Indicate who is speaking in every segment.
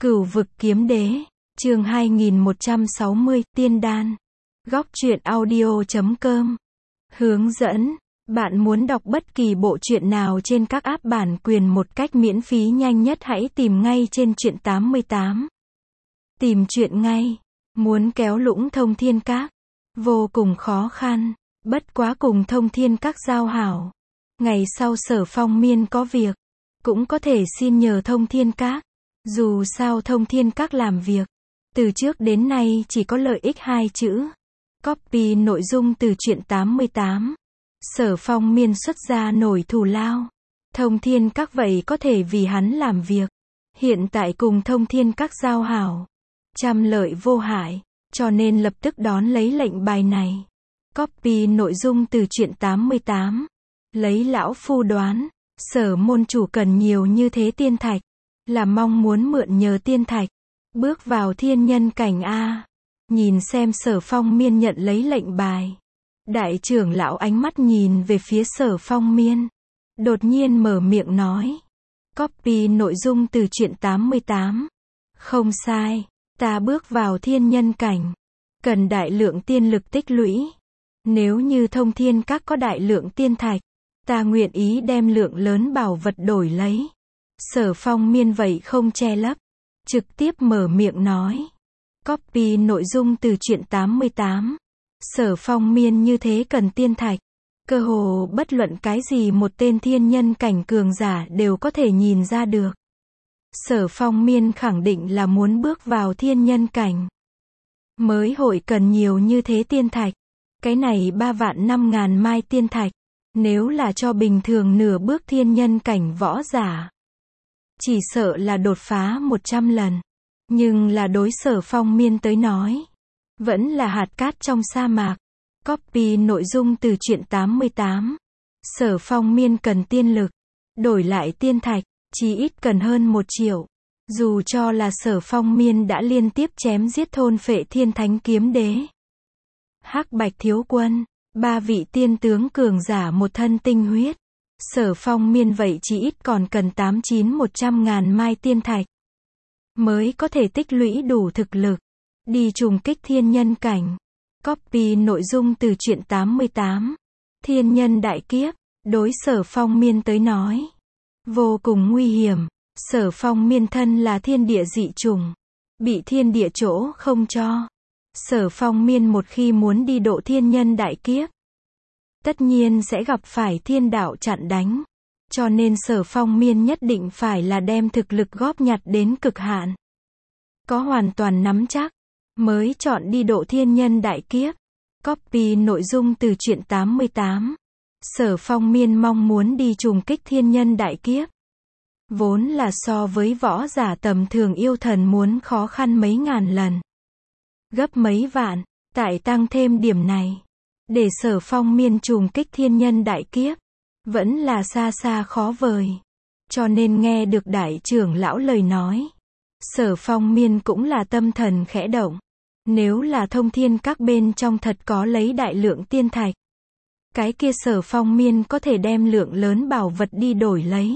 Speaker 1: Cửu vực kiếm đế, chương 2160, tiên đan. Góc truyện audio.com. Hướng dẫn, bạn muốn đọc bất kỳ bộ truyện nào trên các app bản quyền một cách miễn phí nhanh nhất hãy tìm ngay trên truyện 88. Tìm truyện ngay. Muốn kéo Lũng Thông Thiên Các, vô cùng khó khăn, bất quá cùng Thông Thiên Các giao hảo. Ngày sau Sở Phong Miên có việc, cũng có thể xin nhờ Thông Thiên Các. Dù sao Thông Thiên Các làm việc, từ trước đến nay chỉ có lợi ích hai chữ. Copy nội dung từ truyện 88. Sở Phong Miên xuất ra nổi thù lao. Thông Thiên Các vậy có thể vì hắn làm việc. Hiện tại cùng Thông Thiên Các giao hảo, trăm lợi vô hại, cho nên lập tức đón lấy lệnh bài này. Copy nội dung từ truyện 88. Lấy lão phu đoán, Sở môn chủ cần nhiều như thế tiên thạch, là mong muốn mượn nhờ tiên thạch, bước vào thiên nhân cảnh A. Nhìn xem Sở Phong Miên nhận lấy lệnh bài. Đại trưởng lão ánh mắt nhìn về phía Sở Phong Miên. Đột nhiên mở miệng nói. Copy nội dung từ truyện 88. Không sai, ta bước vào thiên nhân cảnh, cần đại lượng tiên lực tích lũy. Nếu như Thông Thiên Các có đại lượng tiên thạch, ta nguyện ý đem lượng lớn bảo vật đổi lấy. Sở Phong Miên vậy không che lấp, trực tiếp mở miệng nói. Copy nội dung từ truyện 88. Sở Phong Miên như thế cần tiên thạch, cơ hồ bất luận cái gì một tên thiên nhân cảnh cường giả đều có thể nhìn ra được. Sở Phong Miên khẳng định là muốn bước vào thiên nhân cảnh, mới hội cần nhiều như thế tiên thạch. Cái này 3.500.000 mai tiên thạch, nếu là cho bình thường nửa bước thiên nhân cảnh võ giả, chỉ sợ là đột phá 100 lần. Nhưng là đối Sở Phong Miên tới nói, vẫn là hạt cát trong sa mạc. Copy nội dung từ truyện 88. Sở Phong Miên cần tiên lực, đổi lại tiên thạch, chí ít cần hơn 1 triệu. Dù cho là Sở Phong Miên đã liên tiếp chém giết thôn phệ thiên thánh kiếm đế, Hắc Bạch thiếu quân, 3 vị tiên tướng cường giả một thân tinh huyết. Sở Phong Miên vậy chỉ ít còn cần 89-100.000 mai tiên thạch, mới có thể tích lũy đủ thực lực, đi trùng kích thiên nhân cảnh. Copy nội dung từ truyện 88. Thiên nhân đại kiếp, đối Sở Phong Miên tới nói, vô cùng nguy hiểm. Sở Phong Miên thân là thiên địa dị chủng, bị thiên địa chỗ không cho. Sở Phong Miên một khi muốn đi độ thiên nhân đại kiếp, tất nhiên sẽ gặp phải thiên đạo chặn đánh. Cho nên Sở Phong Miên nhất định phải là đem thực lực góp nhặt đến cực hạn, có hoàn toàn nắm chắc, mới chọn đi độ thiên nhân đại kiếp. Copy nội dung từ truyện 88. Sở Phong Miên mong muốn đi trùng kích thiên nhân đại kiếp, vốn là so với võ giả tầm thường yêu thần muốn khó khăn mấy ngàn lần, gấp mấy vạn. Tại tăng thêm điểm này, để Sở Phong Miên trùng kích thiên nhân đại kiếp, vẫn là xa xa khó vời. Cho nên nghe được đại trưởng lão lời nói, Sở Phong Miên cũng là tâm thần khẽ động. Nếu là Thông Thiên Các bên trong thật có lấy đại lượng tiên thạch, cái kia Sở Phong Miên có thể đem lượng lớn bảo vật đi đổi lấy.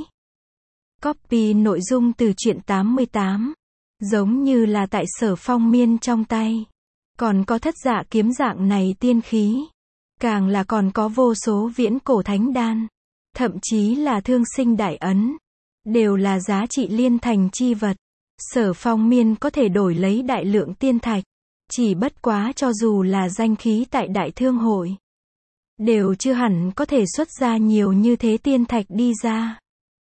Speaker 1: Copy nội dung từ truyện 88. Giống như là tại Sở Phong Miên trong tay, còn có thất dạ kiếm dạng này tiên khí, càng là còn có vô số viễn cổ thánh đan, thậm chí là thương sinh đại ấn, đều là giá trị liên thành chi vật. Sở Phong Miên có thể đổi lấy đại lượng tiên thạch, chỉ bất quá cho dù là danh khí tại đại thương hội, đều chưa hẳn có thể xuất ra nhiều như thế tiên thạch đi ra.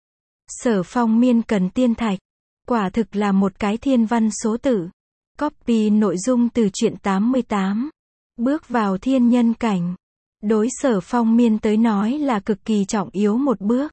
Speaker 1: Sở Phong Miên cần tiên thạch, quả thực là một cái thiên văn số tử. Copy nội dung từ truyện 88. Bước vào thiên nhân cảnh, đối Sở Phong Miên tới nói là cực kỳ trọng yếu một bước.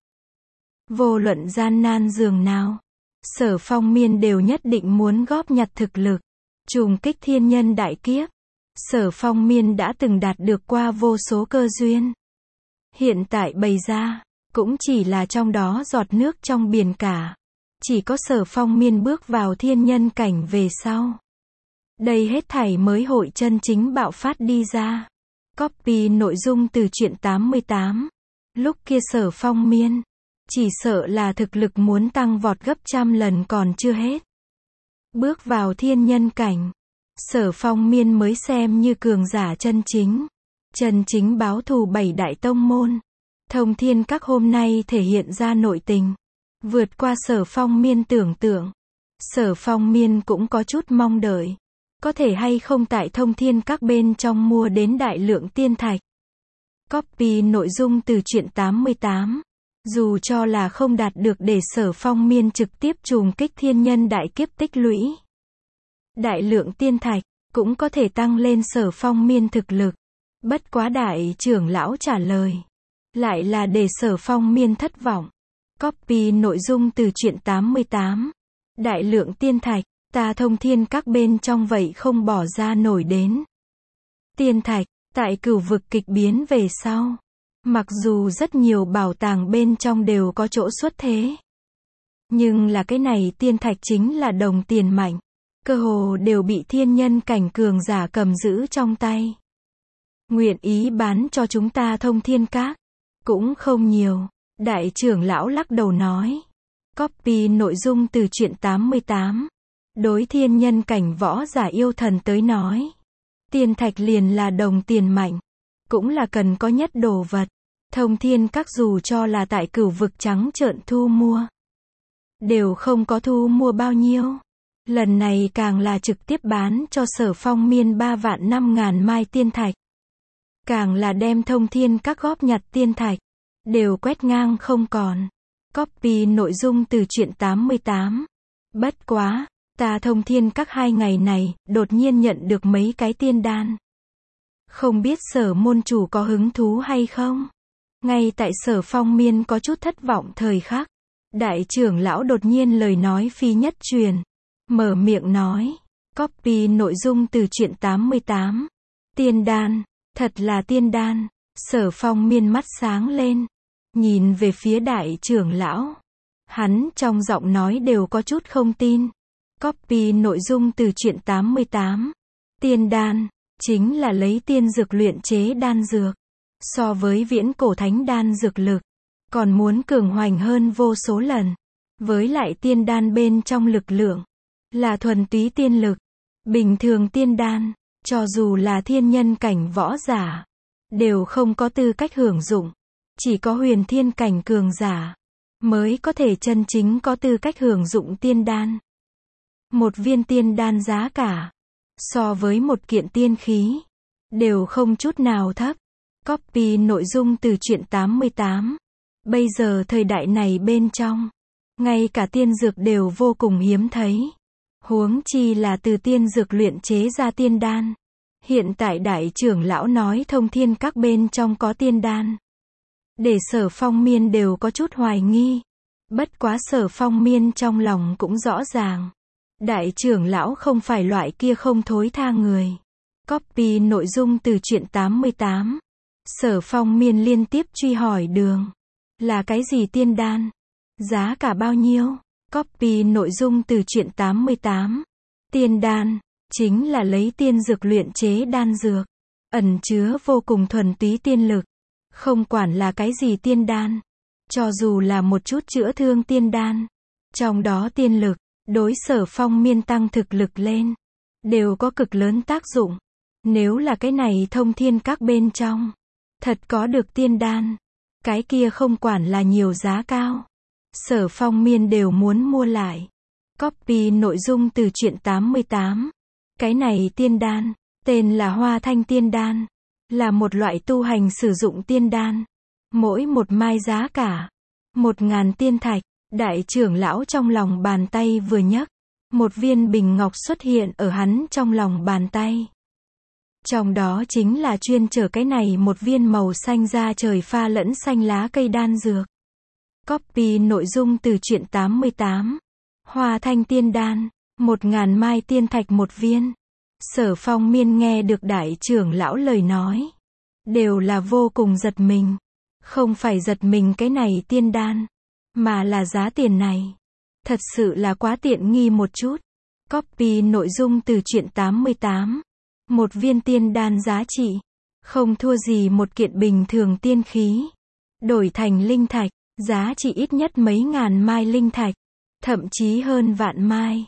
Speaker 1: Vô luận gian nan dường nào, Sở Phong Miên đều nhất định muốn góp nhặt thực lực, trùng kích thiên nhân đại kiếp. Sở Phong Miên đã từng đạt được qua vô số cơ duyên, hiện tại bày ra, cũng chỉ là trong đó giọt nước trong biển cả. Chỉ có Sở Phong Miên bước vào thiên nhân cảnh về sau, đây hết thảy mới hội chân chính bạo phát đi ra. Copy nội dung từ truyện 88. Lúc kia Sở Phong Miên, chỉ sợ là thực lực muốn tăng vọt gấp trăm lần còn chưa hết. Bước vào thiên nhân cảnh, Sở Phong Miên mới xem như cường giả chân chính. Chân chính báo thù 7 đại tông môn. Thông Thiên Các hôm nay thể hiện ra nội tình. Vượt qua Sở Phong Miên tưởng tượng. Sở Phong Miên cũng có chút mong đợi. Có thể hay không tại Thông Thiên Các bên trong mua đến đại lượng tiên thạch. Copy nội dung từ truyện 88. Dù cho là không đạt được để Sở Phong Miên trực tiếp trùng kích thiên nhân đại kiếp tích lũy. Đại lượng tiên thạch, cũng có thể tăng lên Sở Phong Miên thực lực. Bất quá đại trưởng lão trả lời. Lại là để Sở Phong Miên thất vọng. Copy nội dung từ truyện 88. Đại lượng tiên thạch, ta Thông Thiên Các bên trong vậy không bỏ ra nổi đến. Tiên thạch, tại cửu vực kịch biến về sau. Mặc dù rất nhiều bảo tàng bên trong đều có chỗ xuất thế. Nhưng là cái này tiên thạch chính là đồng tiền mạnh. Cơ hồ đều bị thiên nhân cảnh cường giả cầm giữ trong tay. Nguyện ý bán cho chúng ta Thông Thiên Các. Cũng không nhiều. Đại trưởng lão lắc đầu nói. Copy nội dung từ truyện 88. Đối thiên nhân cảnh võ giả yêu thần tới nói. Tiên thạch liền là đồng tiền mạnh. Cũng là cần có nhất đồ vật. Thông Thiên Các dù cho là tại cửu vực trắng trợn thu mua. Đều không có thu mua bao nhiêu. Lần này càng là trực tiếp bán cho Sở Phong Miên 3.500.000 mai tiên thạch. Càng là đem Thông Thiên Các góp nhặt tiên thạch. Đều quét ngang không còn. Copy nội dung từ truyện 88. Bất quá, ta Thông Thiên Các 2 ngày này, đột nhiên nhận được mấy cái tiên đan. Không biết Sở môn chủ có hứng thú hay không? Ngay tại Sở Phong Miên có chút thất vọng thời khắc. Đại trưởng lão đột nhiên lời nói phi nhất truyền. Mở miệng nói. Copy nội dung từ truyện 88. Tiên đan. Thật là tiên đan. Sở Phong Miên mắt sáng lên. Nhìn về phía đại trưởng lão. Hắn trong giọng nói đều có chút không tin. Copy nội dung từ truyện 88. Tiên đan. Chính là lấy tiên dược luyện chế đan dược. So với viễn cổ thánh đan dược lực. Còn muốn cường hoành hơn vô số lần. Với lại tiên đan bên trong lực lượng. Là thuần túy tiên lực. Bình thường tiên đan. Cho dù là thiên nhân cảnh võ giả. Đều không có tư cách hưởng dụng. Chỉ có huyền thiên cảnh cường giả. Mới có thể chân chính có tư cách hưởng dụng tiên đan. Một viên tiên đan giá cả. So với một kiện tiên khí. Đều không chút nào thấp. Copy nội dung từ truyện 88. Bây giờ thời đại này bên trong. Ngay cả tiên dược đều vô cùng hiếm thấy. Huống chi là từ tiên dược luyện chế ra tiên đan. Hiện tại đại trưởng lão nói Thông Thiên Các bên trong có tiên đan. Để Sở Phong Miên đều có chút hoài nghi. Bất quá Sở Phong Miên trong lòng cũng rõ ràng. Đại trưởng lão không phải loại kia không thối tha người. Copy nội dung từ truyện 88. Sở Phong Miên liên tiếp truy hỏi đường. Là cái gì tiên đan? Giá cả bao nhiêu? Copy nội dung từ truyện 88. Tiên đan. Chính là lấy tiên dược luyện chế đan dược. Ẩn chứa vô cùng thuần túy tiên lực. Không quản là cái gì tiên đan. Cho dù là một chút chữa thương tiên đan. Trong đó tiên lực. Đối Sở Phong Miên tăng thực lực lên. Đều có cực lớn tác dụng. Nếu là cái này Thông Thiên Các bên trong. Thật có được tiên đan. Cái kia không quản là nhiều giá cao. Sở Phong Miên đều muốn mua lại. Copy nội dung từ truyện 88. Cái này tiên đan. Tên là Hoa Thanh Tiên Đan. Là một loại tu hành sử dụng tiên đan. Mỗi một mai giá cả. 1.000 tiên thạch. Đại trưởng lão trong lòng bàn tay vừa nhấc. Một viên bình ngọc xuất hiện ở hắn trong lòng bàn tay. Trong đó chính là chuyên chở cái này một viên màu xanh da trời pha lẫn xanh lá cây đan dược. Copy nội dung từ truyện 88. Hoa Thanh Tiên Đan. 1.000 mai tiên thạch một viên. Sở Phong Miên nghe được đại trưởng lão lời nói. Đều là vô cùng giật mình. Không phải giật mình cái này tiên đan. Mà là giá tiền này. Thật sự là quá tiện nghi một chút. Copy nội dung từ truyện 88. Một viên tiên đan giá trị. Không thua gì một kiện bình thường tiên khí. Đổi thành linh thạch. Giá trị ít nhất mấy ngàn mai linh thạch. Thậm chí hơn vạn mai.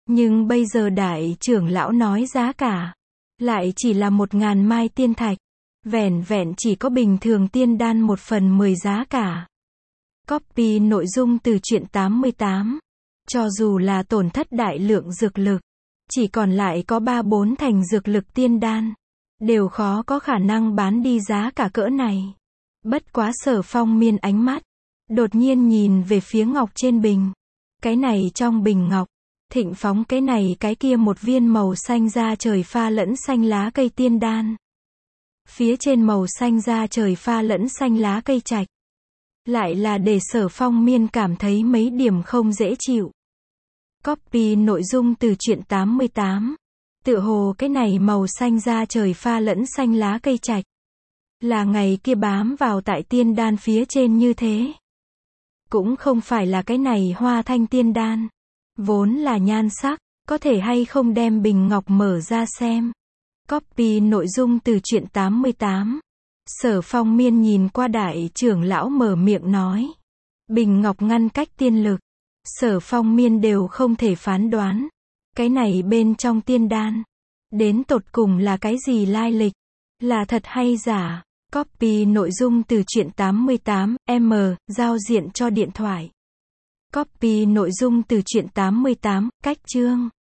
Speaker 1: Nhưng bây giờ đại trưởng lão nói giá cả lại chỉ là 1.000 mai tiên thạch. Vẻn vẹn chỉ có bình thường tiên đan 1/10 giá cả. Copy nội dung từ truyện 88. Cho dù là tổn thất đại lượng dược lực, chỉ còn lại có 3-4 thành dược lực tiên đan, đều khó có khả năng bán đi giá cả cỡ này. Bất quá Sở Phong Miên ánh mắt đột nhiên nhìn về phía ngọc trên bình. Cái này trong bình ngọc, thịnh phóng cái này cái kia một viên màu xanh da trời pha lẫn xanh lá cây tiên đan. Phía trên màu xanh da trời pha lẫn xanh lá cây trạch, lại là để Sở Phong Miên cảm thấy mấy điểm không dễ chịu. Copy nội dung từ truyện 88. Tựa hồ cái này màu xanh da trời pha lẫn xanh lá cây trạch, là ngày kia bám vào tại tiên đan phía trên như thế. Cũng không phải là cái này hoa thanh tiên đan, vốn là nhan sắc, có thể hay không đem bình ngọc mở ra xem. Copy nội dung từ truyện 88. Sở Phong Miên nhìn qua đại trưởng lão mở miệng nói. Bình ngọc ngăn cách tiên lực. Sở Phong Miên đều không thể phán đoán. Cái này bên trong tiên đan, đến tột cùng là cái gì lai lịch? Là thật hay giả? Copy nội dung từ truyện 88, giao diện cho điện thoại. Copy nội dung từ truyện 88, cách chương.